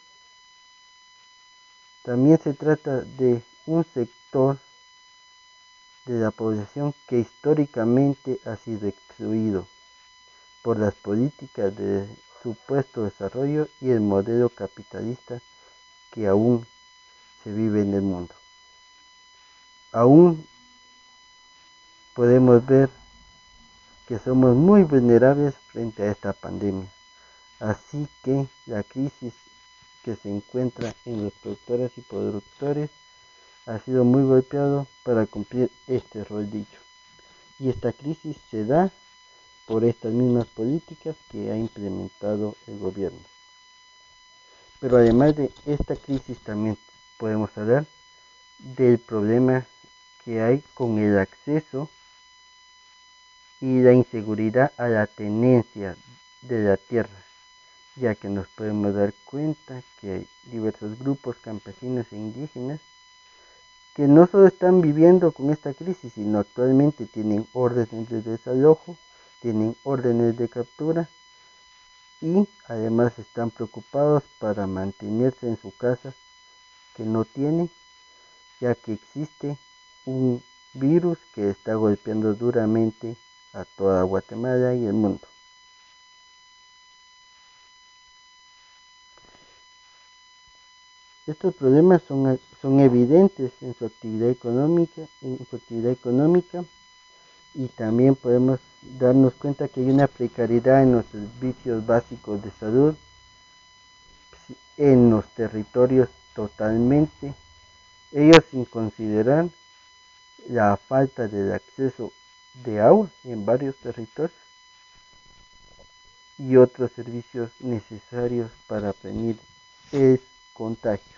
también se trata de un sector de la población que históricamente ha sido excluido por las políticas de supuesto desarrollo y el modelo capitalista que aún se vive en el mundo. Aún podemos ver que somos muy vulnerables frente a esta pandemia. Así que la crisis que se encuentra en los productores y productores ha sido muy golpeado para cumplir este rol dicho. Y esta crisis se da por estas mismas políticas que ha implementado el gobierno. Pero además de esta crisis también podemos hablar del problema que hay con el acceso y la inseguridad a la tenencia de la tierra, ya que nos podemos dar cuenta que hay diversos grupos campesinos e indígenas que no solo están viviendo con esta crisis, sino actualmente tienen órdenes de desalojo, tienen órdenes de captura y además están preocupados para mantenerse en su casa que no tienen, ya que existe un virus que está golpeando duramente a toda Guatemala y el mundo. Estos problemas son, son evidentes en su actividad económica, en su actividad económica, y también podemos darnos cuenta que hay una precariedad en los servicios básicos de salud en los territorios totalmente, ellos sin considerar la falta del acceso de agua en varios territorios y otros servicios necesarios para prevenir el contagio.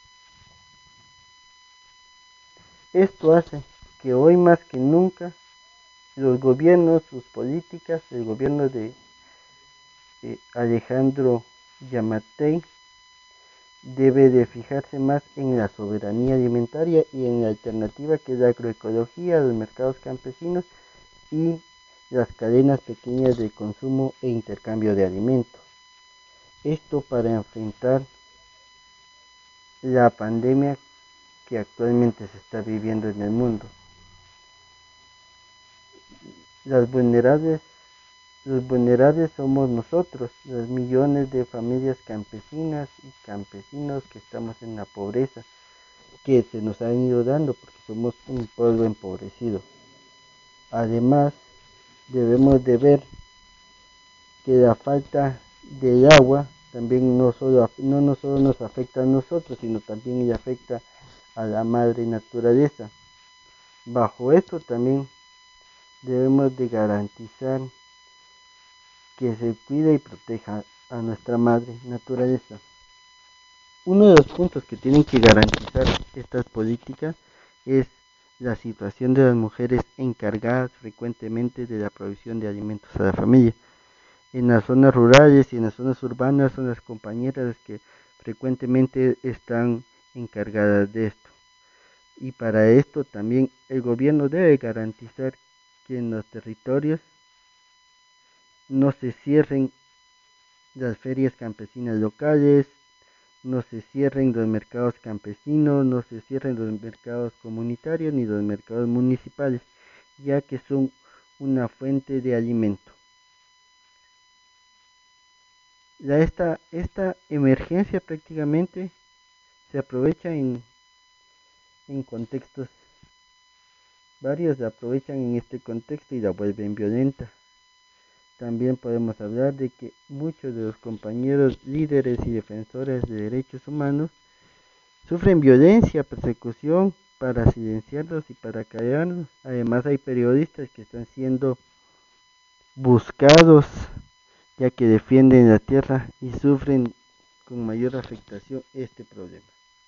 Esto hace que hoy más que nunca los gobiernos, sus políticas, el gobierno de eh, Alejandro Yamatei debe de fijarse más en la soberanía alimentaria y en la alternativa que es la agroecología, los mercados campesinos y las cadenas pequeñas de consumo e intercambio de alimentos. Esto para enfrentar la pandemia que actualmente se está viviendo en el mundo. Las vulnerables, los vulnerables somos nosotros, los millones de familias campesinas y campesinos que estamos en la pobreza, que se nos han ido dando porque somos un pueblo empobrecido. Además, debemos de ver que la falta del agua también no solo, no, no solo nos afecta a nosotros, sino también ella afecta a la madre naturaleza. Bajo esto también debemos de garantizar que se cuide y proteja a nuestra madre naturaleza. Uno de los puntos que tienen que garantizar estas políticas es la situación de las mujeres encargadas frecuentemente de la provisión de alimentos a la familia. En las zonas rurales y en las zonas urbanas son las compañeras las que frecuentemente están encargadas de esto. Y para esto también el gobierno debe garantizar que en los territorios no se cierren las ferias campesinas locales, no se cierren los mercados campesinos, no se cierren los mercados comunitarios ni los mercados municipales, ya que son una fuente de alimento. Ya esta, esta emergencia prácticamente se aprovecha en, en contextos, varios la aprovechan en este contexto y la vuelven violenta. También podemos hablar de que muchos de los compañeros líderes y defensores de derechos humanos sufren violencia, persecución para silenciarlos y para callarlos. Además hay periodistas que están siendo buscados ya que defienden la tierra y sufren con mayor afectación este problema.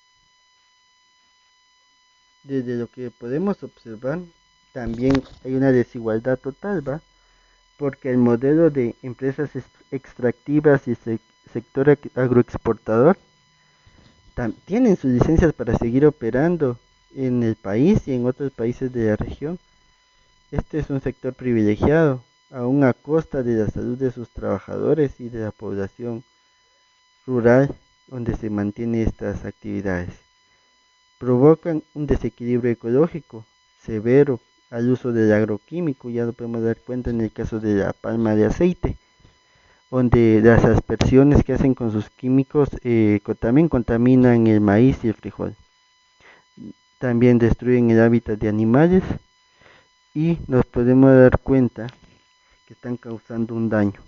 Desde lo que podemos observar, también hay una desigualdad total, ¿va? Porque el modelo de empresas extractivas y se sector agroexportador tienen sus licencias para seguir operando en el país y en otros países de la región. Este es un sector privilegiado, aún a costa de la salud de sus trabajadores y de la población rural donde se mantienen estas actividades. Provocan un desequilibrio ecológico severo al uso del agroquímico, ya lo podemos dar cuenta en el caso de la palma de aceite, donde las aspersiones que hacen con sus químicos eh, también contaminan el maíz y el frijol. También destruyen el hábitat de animales y nos podemos dar cuenta que están causando un daño.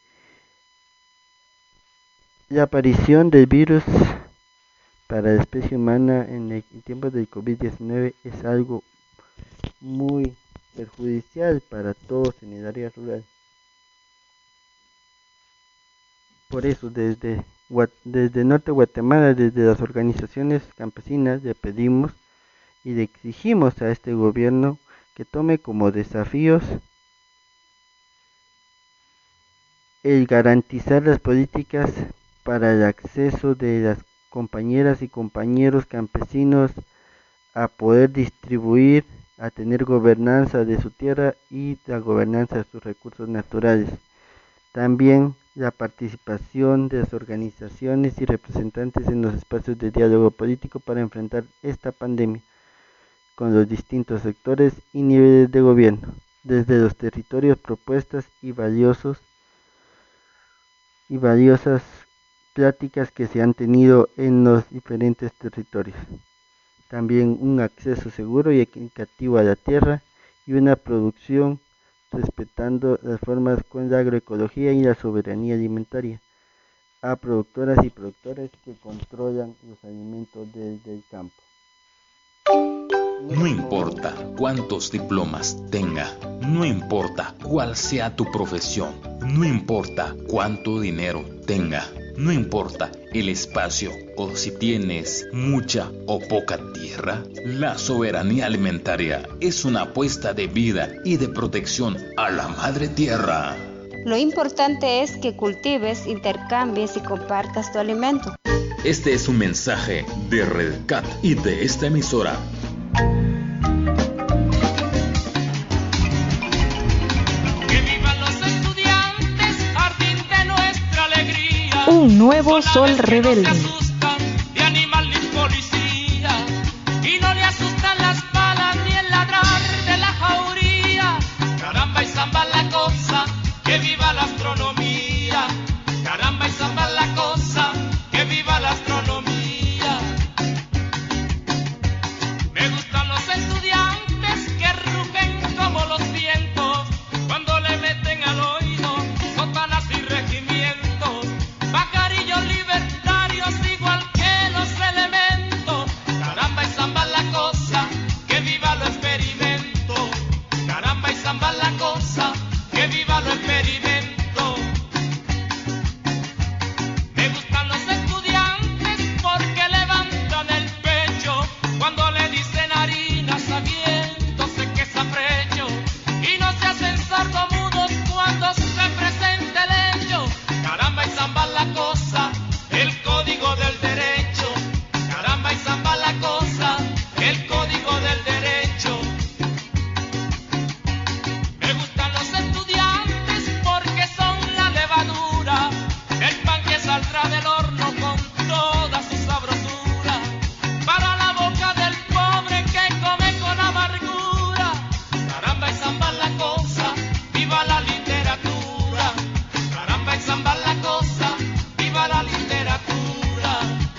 La aparición del virus para la especie humana en el tiempo del COVID diecinueve es algo muy perjudicial para todos en el área rural. Por eso desde, desde Norte Guatemala, desde las organizaciones campesinas le pedimos y le exigimos a este gobierno que tome como desafíos el garantizar las políticas para el acceso de las compañeras y compañeros campesinos a poder distribuir, a tener gobernanza de su tierra y la gobernanza de sus recursos naturales. También la participación de las organizaciones y representantes en los espacios de diálogo político para enfrentar esta pandemia con los distintos sectores y niveles de gobierno, desde los territorios, propuestas y valiosos y valiosas pláticas que se han tenido en los diferentes territorios. También un acceso seguro y equitativo a la tierra y una producción respetando las formas con la agroecología y la soberanía alimentaria a productoras y productores que controlan los alimentos desde el campo. No importa cuántos diplomas tenga, no importa cuál sea tu profesión, no importa cuánto dinero tenga, no importa el espacio o si tienes mucha o poca tierra, la soberanía alimentaria es una apuesta de vida y de protección a la madre tierra. Lo importante es que cultives, intercambies y compartas tu alimento. Este es un mensaje de RedCat y de esta emisora. Un nuevo sol rebelde. De animal ni policía, y no le asustan las balas ni el ladrar de la jauría. Caramba y zamba la cosa, que viva la astronomía. Caramba y zamba la cosa, que viva la astronomía. Me gustan los estudiantes que rugen como los vientos cuando le meten al oído sotanas y regimientos. Pajarillos libertarios igual que los elementos. Caramba y zamba la cosa, que viva lo experimento. Caramba y zamba la cosa, que viva lo experimento. Me gustan los estudiantes porque levantan el pecho cuando le dicen harina sabiéndose que es aprecio, y no se hacen sordomudos cuando se presente el hecho. Caramba y zamba la cosa, el código del derecho. Caramba y zamba la cosa, el código del derecho. Me gustan los estudiantes porque son la levadura, el pan que saldrá del horno con toda su sabrosura, para la boca del pobre que come con amargura. Caramba y zamba la cosa, viva la literatura. Caramba y zamba la cosa, viva la literatura.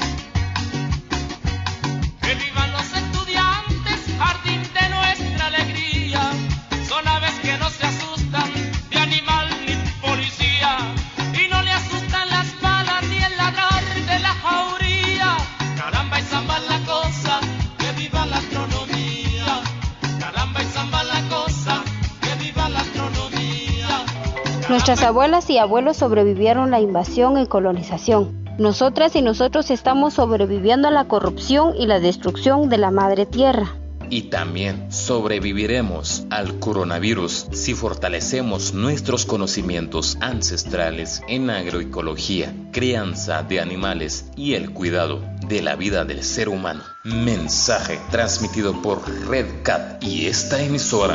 Que vivan los estudiantes, jardín de nuestra alegría. Son aves que no se asustan de animal ni policía, y no le asustan las balas ni el ladrar de la jauría. Caramba y zamba la cosa, que viva la astronomía. Caramba y zamba la cosa, que viva la astronomía. Nuestras abuelas y abuelos sobrevivieron la invasión y colonización. Nosotras y nosotros estamos sobreviviendo a la corrupción y la destrucción de la madre tierra. Y también sobreviviremos al coronavirus si fortalecemos nuestros conocimientos ancestrales en agroecología, crianza de animales y el cuidado de la vida del ser humano. Mensaje transmitido por RedCat y esta emisora.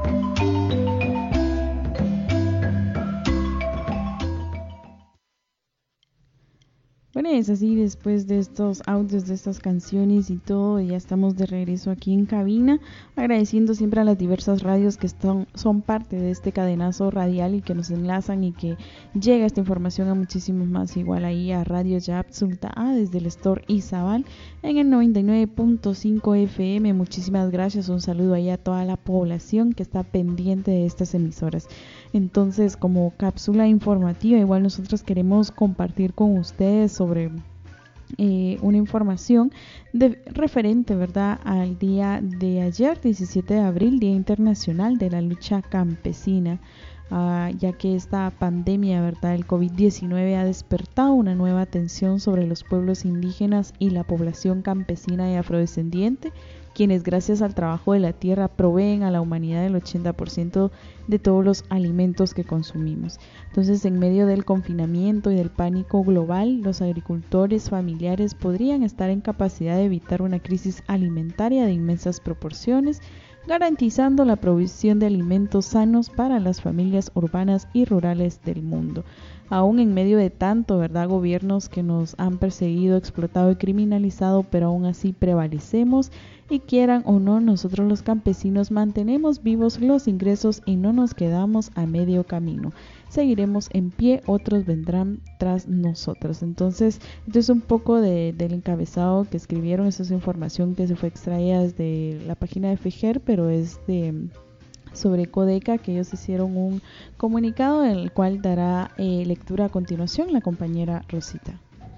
Bueno, es así, después de estos audios, de estas canciones y todo, ya estamos de regreso aquí en cabina, agradeciendo siempre a las diversas radios que están, son parte de este cadenazo radial y que nos enlazan y que llega esta información a muchísimos más, igual ahí a Radio Yapsulta A desde el Store Izabal en el noventa y nueve punto cinco F M. Muchísimas gracias, un saludo ahí a toda la población que está pendiente de estas emisoras. Entonces, como cápsula informativa, igual nosotros queremos compartir con ustedes sobre eh, una información de, referente, ¿verdad?, al día de ayer, diecisiete de abril, Día Internacional de la Lucha Campesina, uh, ya que esta pandemia, ¿verdad?, el COVID diecinueve ha despertado una nueva atención sobre los pueblos indígenas y la población campesina y afrodescendiente, quienes gracias al trabajo de la tierra proveen a la humanidad el ochenta por ciento de todos los alimentos que consumimos. Entonces, en medio del confinamiento y del pánico global, los agricultores familiares podrían estar en capacidad de evitar una crisis alimentaria de inmensas proporciones, garantizando la provisión de alimentos sanos para las familias urbanas y rurales del mundo. Aún en medio de tanto, ¿verdad?, gobiernos que nos han perseguido, explotado y criminalizado, pero aún así prevalecemos y quieran o no, nosotros los campesinos mantenemos vivos los ingresos y no nos quedamos a medio camino. Seguiremos en pie, otros vendrán tras nosotros. Entonces, esto es un poco de, del encabezado que escribieron. Esta es información que se fue extraída desde la página de FEJER, pero es de sobre Codeca, que ellos hicieron un comunicado en el cual dará eh, lectura a continuación la compañera Rosita.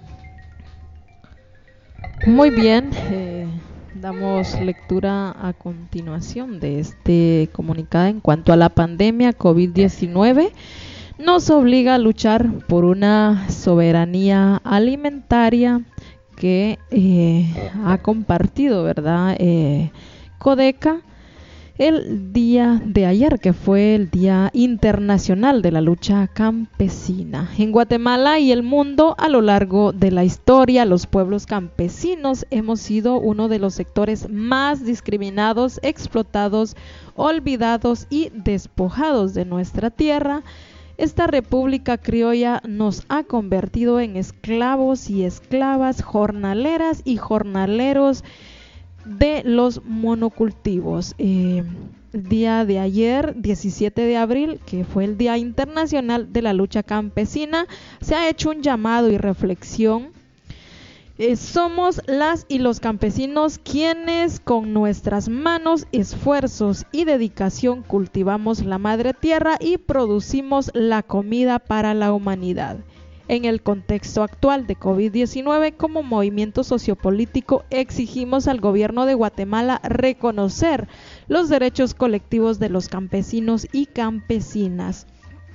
Muy bien, eh, damos lectura a continuación de este comunicado en cuanto a la pandemia COVID diecinueve. Nos obliga a luchar por una soberanía alimentaria que eh, ha compartido, ¿verdad?, eh, Codeca. el día de ayer, que fue el Día Internacional de la Lucha Campesina. En Guatemala y el mundo, a lo largo de la historia, los pueblos campesinos hemos sido uno de los sectores más discriminados, explotados, olvidados y despojados de nuestra tierra. Esta república criolla nos ha convertido en esclavos y esclavas, jornaleras y jornaleros de los monocultivos. Eh, el día de ayer, diecisiete de abril, que fue el Día Internacional de la Lucha Campesina, se ha hecho un llamado y reflexión. Eh, somos las y los campesinos quienes con nuestras manos, esfuerzos y dedicación cultivamos la madre tierra y producimos la comida para la humanidad. En el contexto actual de COVID diecinueve, como movimiento sociopolítico, exigimos al gobierno de Guatemala reconocer los derechos colectivos de los campesinos y campesinas,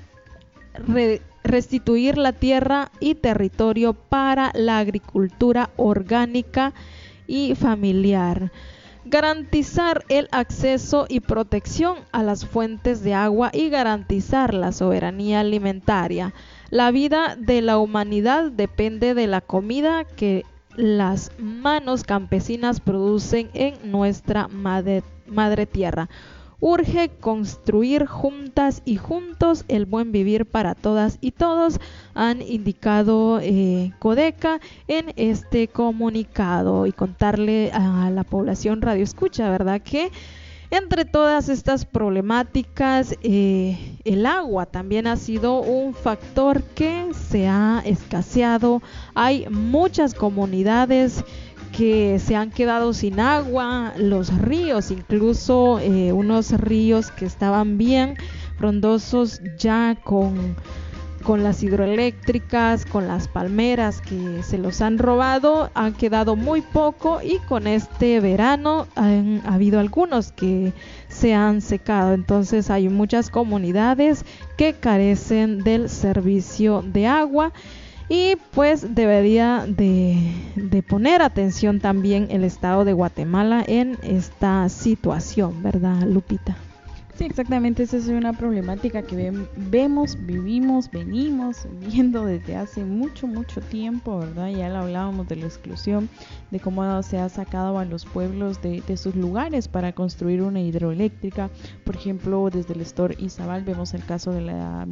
Re- restituir la tierra y territorio para la agricultura orgánica y familiar, garantizar el acceso y protección a las fuentes de agua y garantizar la soberanía alimentaria. La vida de la humanidad depende de la comida que las manos campesinas producen en nuestra madre, madre tierra. Urge construir juntas y juntos el buen vivir para todas y todos, han indicado eh, Codeca en este comunicado, y contarle a la población radio escucha, ¿verdad?, que entre todas estas problemáticas, eh, el agua también ha sido un factor que se ha escaseado. Hay muchas comunidades que se han quedado sin agua, los ríos, incluso eh, unos ríos que estaban bien frondosos ya con, con las hidroeléctricas, con las palmeras que se los han robado, han quedado muy poco, y con este verano han habido algunos que se han secado. Entonces hay muchas comunidades que carecen del servicio de agua. Y pues debería de, de poner atención también el Estado de Guatemala en esta situación, ¿verdad, Lupita? Sí, exactamente, esa es una problemática que ve, vemos, vivimos, venimos viendo desde hace mucho, mucho tiempo, ¿verdad? Ya lo hablábamos de la exclusión, de cómo se ha sacado a los pueblos de, de sus lugares para construir una hidroeléctrica. Por ejemplo, desde el Estor Izabal vemos el caso de la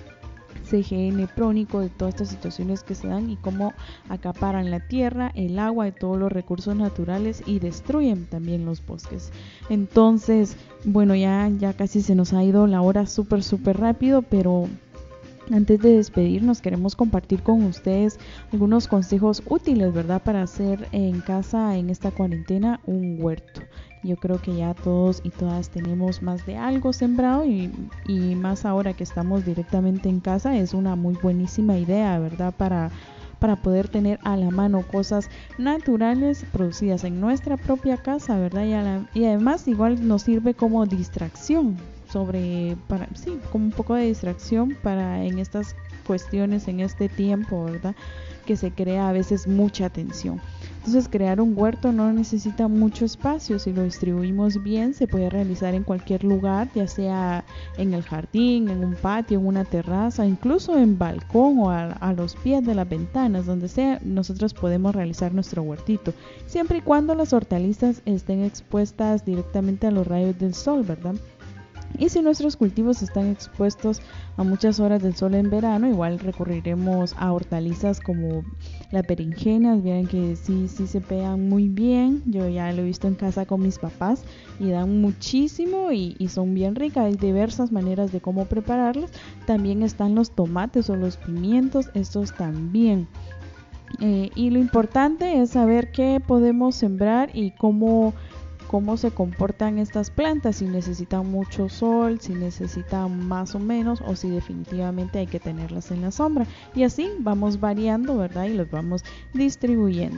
C G N Prónico, de todas estas situaciones que se dan y cómo acaparan la tierra, el agua y todos los recursos naturales y destruyen también los bosques. Entonces, bueno, ya, ya casi se nos ha ido la hora súper, súper rápido, pero antes de despedirnos queremos compartir con ustedes algunos consejos útiles, ¿verdad?, para hacer en casa en esta cuarentena un huerto. Yo creo que ya todos y todas tenemos más de algo sembrado, y, y más ahora que estamos directamente en casa es una muy buenísima idea, ¿verdad?, para, para poder tener a la mano cosas naturales producidas en nuestra propia casa, ¿verdad? Y, a la, y además igual nos sirve como distracción sobre, para, sí, como un poco de distracción para en estas cuestiones, en este tiempo, ¿verdad?, que se crea a veces mucha tensión. Entonces, crear un huerto no necesita mucho espacio. Si lo distribuimos bien, se puede realizar en cualquier lugar, ya sea en el jardín, en un patio, en una terraza, incluso en balcón o a, a los pies de las ventanas, donde sea, nosotros podemos realizar nuestro huertito, siempre y cuando las hortalizas estén expuestas directamente a los rayos del sol, ¿verdad? Y si nuestros cultivos están expuestos a muchas horas del sol en verano, igual recurriremos a hortalizas como las berenjenas. Vieran que sí, sí se pegan muy bien. Yo ya lo he visto en casa con mis papás y dan muchísimo y, y son bien ricas. Hay diversas maneras de cómo prepararlas. También están los tomates o los pimientos, estos también. Eh, y lo importante es saber qué podemos sembrar y cómo cómo se comportan estas plantas, si necesitan mucho sol, si necesitan más o menos, o si definitivamente hay que tenerlas en la sombra. Y así vamos variando, ¿verdad? Y los vamos distribuyendo.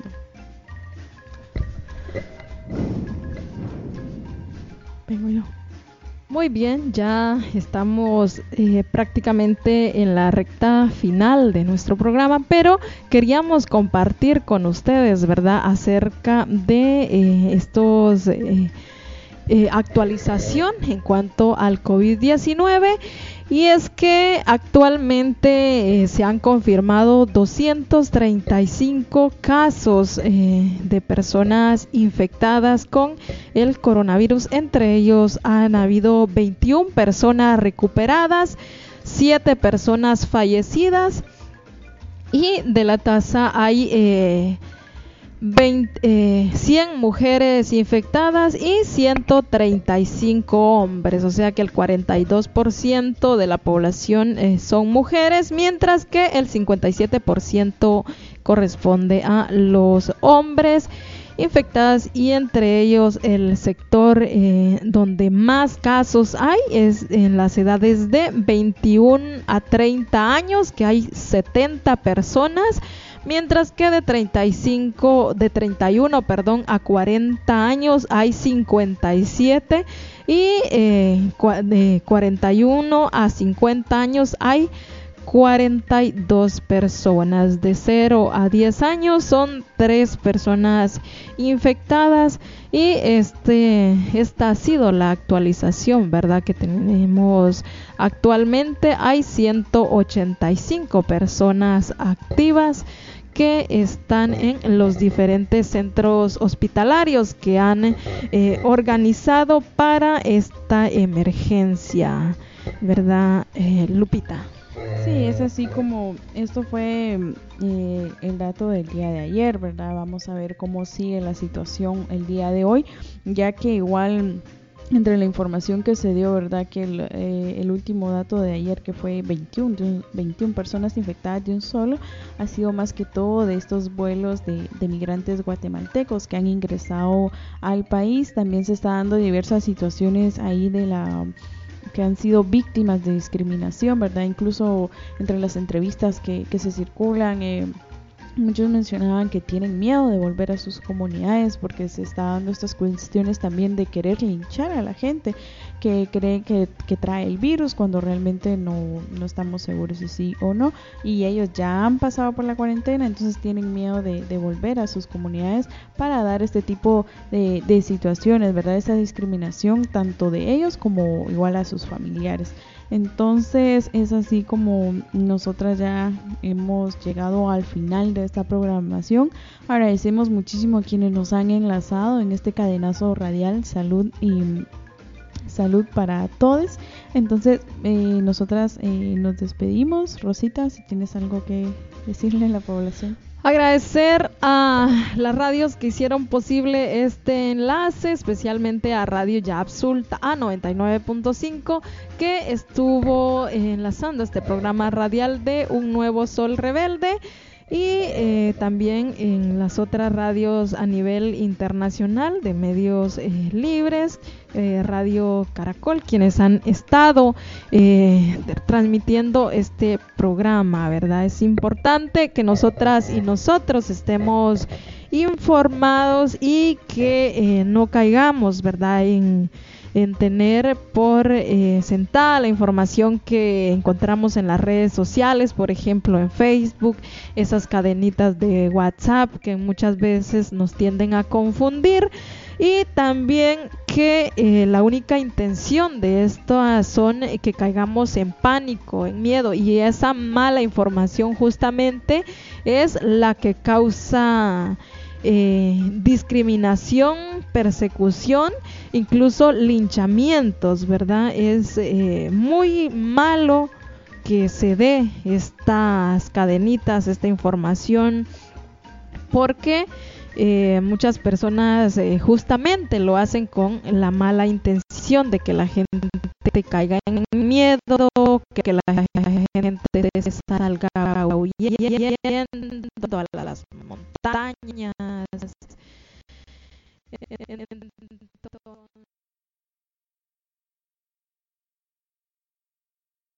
Vengo yo. Muy bien, ya estamos eh, prácticamente en la recta final de nuestro programa, pero queríamos compartir con ustedes, ¿verdad?, acerca de eh, estos eh, eh, actualización en cuanto al COVID diecinueve. Y es que actualmente eh, se han confirmado doscientos treinta y cinco casos eh, de personas infectadas con el coronavirus. Entre ellos han habido veintiuna personas recuperadas, siete personas fallecidas, y de la tasa hay eh, veinte, eh, cien mujeres infectadas y ciento treinta y cinco hombres, o sea que el cuarenta y dos por ciento de la población eh, son mujeres, mientras que el cincuenta y siete por ciento corresponde a los hombres infectadas, y entre ellos el sector eh, donde más casos hay es en las edades de veintiuno a treinta años, que hay setenta personas, mientras que de treinta y cinco, de treinta y uno, perdón, a cuarenta años hay cincuenta y siete, y eh, de cuarenta y uno a cincuenta años hay cuarenta y dos personas. De cero a diez años son tres personas infectadas, y este esta ha sido la actualización, ¿verdad?, que tenemos actualmente. Hay ciento ochenta y cinco personas activas que están en los diferentes centros hospitalarios que han eh, organizado para esta emergencia, ¿verdad, eh, Lupita? Sí, es así como esto fue eh, el dato del día de ayer, ¿verdad? Vamos a ver cómo sigue la situación el día de hoy, ya que igual entre la información que se dio, ¿verdad?, que el, eh, el último dato de ayer, que fue veintiuna, veintiuna personas infectadas de un solo, ha sido más que todo de estos vuelos de, de migrantes guatemaltecos que han ingresado al país. También se está dando diversas situaciones ahí de la que han sido víctimas de discriminación, ¿verdad? Incluso entre las entrevistas que, que se circulan, eh, muchos mencionaban que tienen miedo de volver a sus comunidades porque se está dando estas cuestiones también de querer linchar a la gente que cree que, que trae el virus, cuando realmente no, no estamos seguros si sí o no, y ellos ya han pasado por la cuarentena, entonces tienen miedo de, de volver a sus comunidades para dar este tipo de, de situaciones, ¿verdad? Esa discriminación tanto de ellos como igual a sus familiares. Entonces es así como nosotras ya hemos llegado al final de esta programación. Agradecemos muchísimo a quienes nos han enlazado en este cadenazo radial. Salud y salud para todos. Entonces eh, nosotras eh, nos despedimos. Rosita, si tienes algo que decirle a la población. Agradecer a las radios que hicieron posible este enlace, especialmente a Radio Yapsulta A noventa y nueve punto cinco, que estuvo enlazando este programa radial de Un Nuevo Sol Rebelde, y eh, también en las otras radios a nivel internacional de medios eh, libres, eh, Radio Caracol, quienes han estado eh, transmitiendo este programa, ¿verdad? Es importante que nosotras y nosotros estemos informados y que eh, no caigamos, ¿verdad?, en en tener por eh, sentada la información que encontramos en las redes sociales, por ejemplo en Facebook, esas cadenitas de WhatsApp que muchas veces nos tienden a confundir, y también que eh, la única intención de esto son eh, que caigamos en pánico, en miedo, y esa mala información justamente es la que causa Eh, discriminación, persecución, incluso linchamientos, ¿verdad? Es eh, muy malo que se dé estas cadenitas, esta información, porque eh, muchas personas eh, justamente lo hacen con la mala intención de que la gente te caiga en miedo, que, que la gente salga huyendo a las montañas.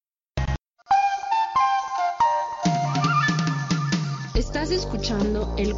Estás escuchando el